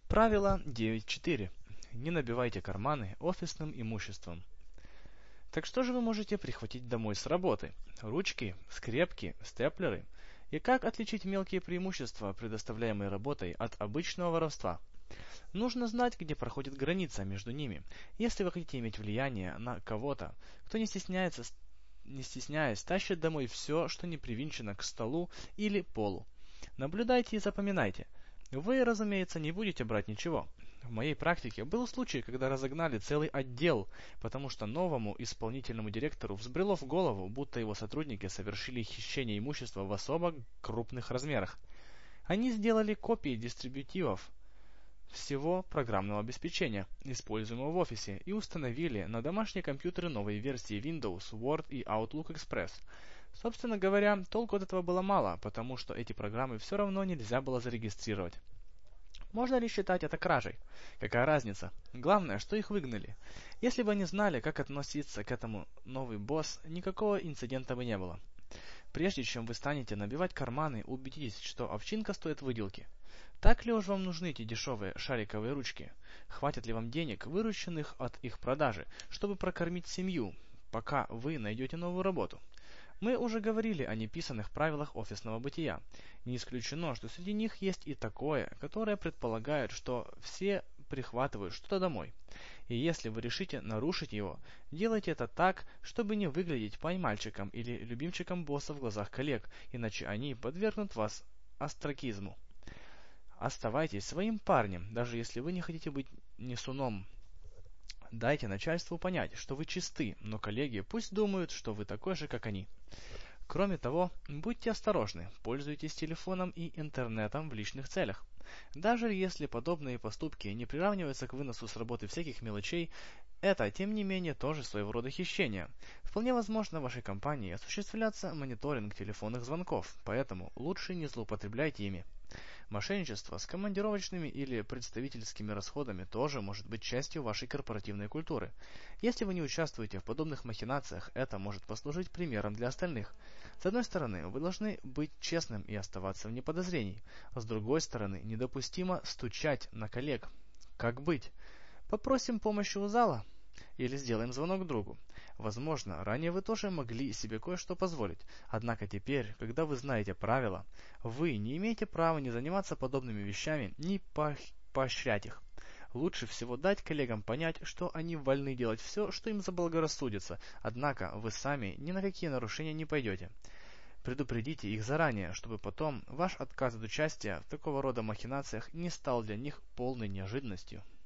Правило 9.4. Не набивайте карманы офисным имуществом. Так что же вы можете прихватить домой с работы? Ручки, скрепки, степлеры? И как отличить мелкие преимущества, предоставляемые работой, от обычного воровства? Нужно знать, где проходит граница между ними. Если вы хотите иметь влияние на кого-то, кто не стесняясь, тащит домой все, что не привинчено к столу или полу. Наблюдайте и запоминайте. Вы, разумеется, не будете брать ничего. В моей практике был случай, когда разогнали целый отдел, потому что новому исполнительному директору взбрело в голову, будто его сотрудники совершили хищение имущества в особо крупных размерах. Они сделали копии дистрибутивов всего программного обеспечения, используемого в офисе, и установили на домашние компьютеры новые версии Windows, Word и Outlook Express. Собственно говоря, толку от этого было мало, потому что эти программы все равно нельзя было зарегистрировать. Можно ли считать это кражей? Какая разница? Главное, что их выгнали. Если бы они знали, как относиться к этому новый босс, никакого инцидента бы не было. Прежде чем вы станете набивать карманы, убедитесь, что овчинка стоит выделки. Так ли уж вам нужны эти дешевые шариковые ручки? Хватит ли вам денег, вырученных от их продажи, чтобы прокормить семью, пока вы найдете новую работу? Мы уже говорили о неписанных правилах офисного бытия. Не исключено, что среди них есть и такое, которое предполагает, что все прихватывают что-то домой. И если вы решите нарушить его, делайте это так, чтобы не выглядеть поймальчиком или любимчиком босса в глазах коллег, иначе они подвергнут вас остракизму. Оставайтесь своим парнем, даже если вы не хотите быть несуном. Дайте начальству понять, что вы чисты, но коллеги пусть думают, что вы такой же, как они. Кроме того, будьте осторожны, пользуйтесь телефоном и интернетом в личных целях. Даже если подобные поступки не приравниваются к выносу с работы всяких мелочей, это, тем не менее, тоже своего рода хищение. Вполне возможно, в вашей компании осуществляется мониторинг телефонных звонков, поэтому лучше не злоупотребляйте ими. Мошенничество с командировочными или представительскими расходами тоже может быть частью вашей корпоративной культуры. Если вы не участвуете в подобных махинациях, это может послужить примером для остальных. С одной стороны, вы должны быть честным и оставаться вне подозрений. С другой стороны, недопустимо стучать на коллег. Как быть? Попросим помощи у зала? Или сделаем звонок другу. Возможно, ранее вы тоже могли себе кое-что позволить. Однако теперь, когда вы знаете правила, вы не имеете права не заниматься подобными вещами, ни поощрять их. Лучше всего дать коллегам понять, что они вольны делать все, что им заблагорассудится, однако вы сами ни на какие нарушения не пойдете. Предупредите их заранее, чтобы потом ваш отказ от участия в такого рода махинациях не стал для них полной неожиданностью.